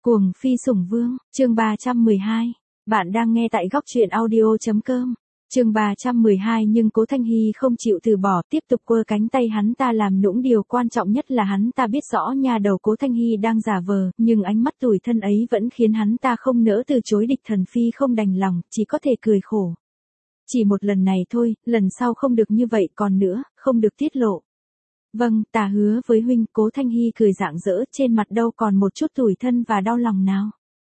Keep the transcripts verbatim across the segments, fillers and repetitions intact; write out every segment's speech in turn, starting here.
Cuồng phi sủng vương, chương ba trăm mười hai. Bạn đang nghe tại góc truyện audio.com. Chương ba trăm mười hai nhưng Cố Thanh Hy không chịu từ bỏ, tiếp tục quơ cánh tay hắn ta làm nũng, điều quan trọng nhất là hắn ta biết rõ nhà đầu Cố Thanh Hy đang giả vờ, nhưng ánh mắt tủi thân ấy vẫn khiến hắn ta không nỡ từ chối. Địch Thần Phi không đành lòng, chỉ có thể cười khổ. Chỉ một lần này thôi, lần sau không được như vậy, còn nữa, không được tiết lộ. Vâng, ta hứa với huynh. Cố Thanh Hy cười rạng rỡ, trên mặt đâu còn một chút tủi thân và đau lòng nào.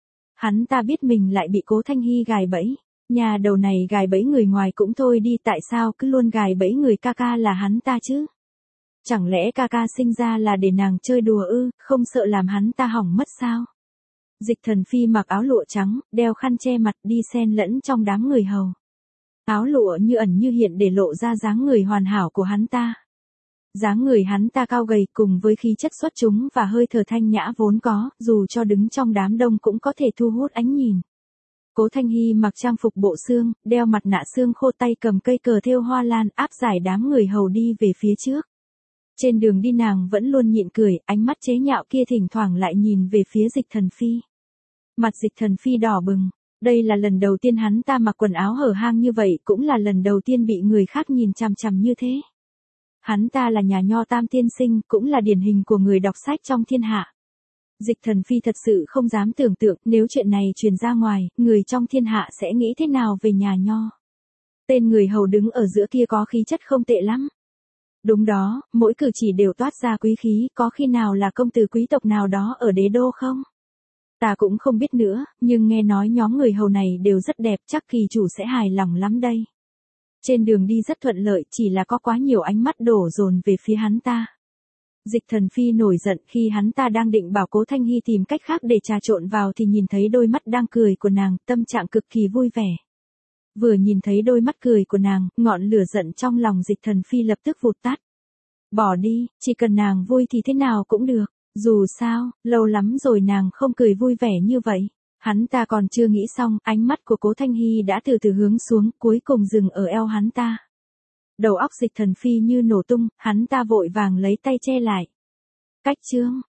Hắn ta biết mình lại bị Cố Thanh Hy gài bẫy. Nhà đầu này gài bẫy người ngoài cũng thôi đi, tại sao cứ luôn gài bẫy người ca ca là hắn ta chứ? Chẳng lẽ ca ca sinh ra là để nàng chơi đùa ư, không sợ làm hắn ta hỏng mất sao? Dịch Thần Phi mặc áo lụa trắng, đeo khăn che mặt, đi xen lẫn trong đám người hầu. Áo lụa như ẩn như hiện để lộ ra dáng người hoàn hảo của hắn ta. Dáng người hắn ta cao gầy, cùng với khí chất xuất chúng và hơi thở thanh nhã vốn có, dù cho đứng trong đám đông cũng có thể thu hút ánh nhìn. Cố Thanh Hy mặc trang phục bộ xương, đeo mặt nạ xương khô, tay cầm cây cờ thêu hoa lan, áp giải đám người hầu đi về phía trước. Trên đường đi nàng vẫn luôn nhịn cười, ánh mắt chế nhạo kia thỉnh thoảng lại nhìn về phía Dịch Thần Phi. Mặt Dịch Thần Phi đỏ bừng, đây là lần đầu tiên hắn ta mặc quần áo hở hang như vậy, cũng là lần đầu tiên bị người khác nhìn chằm chằm như thế. Hắn ta là nhà nho tam tiên sinh, cũng là điển hình của người đọc sách trong thiên hạ. Dịch Thần Phi thật sự không dám tưởng tượng, nếu chuyện này truyền ra ngoài, người trong thiên hạ sẽ nghĩ thế nào về nhà nho. Tên người hầu đứng ở giữa kia có khí chất không tệ lắm. Đúng đó, mỗi cử chỉ đều toát ra quý khí, có khi nào là công tử quý tộc nào đó ở đế đô không? Ta cũng không biết nữa, nhưng nghe nói nhóm người hầu này đều rất đẹp, chắc kỳ chủ sẽ hài lòng lắm đây. Trên đường đi rất thuận lợi, chỉ là có quá nhiều ánh mắt đổ dồn về phía hắn ta. Dịch Thần Phi nổi giận khi hắn ta đang định bảo Cố Thanh Hy tìm cách khác để trà trộn vào thì nhìn thấy đôi mắt đang cười của nàng, tâm trạng cực kỳ vui vẻ. Vừa nhìn thấy đôi mắt cười của nàng, ngọn lửa giận trong lòng Dịch Thần Phi lập tức vụt tắt. Bỏ đi, chỉ cần nàng vui thì thế nào cũng được, dù sao, lâu lắm rồi nàng không cười vui vẻ như vậy. Hắn ta còn chưa nghĩ xong, ánh mắt của Cố Thanh Hy đã từ từ hướng xuống, cuối cùng dừng ở eo hắn ta. Đầu óc Dịch Thần Phi như nổ tung, hắn ta vội vàng lấy tay che lại. Cách chương,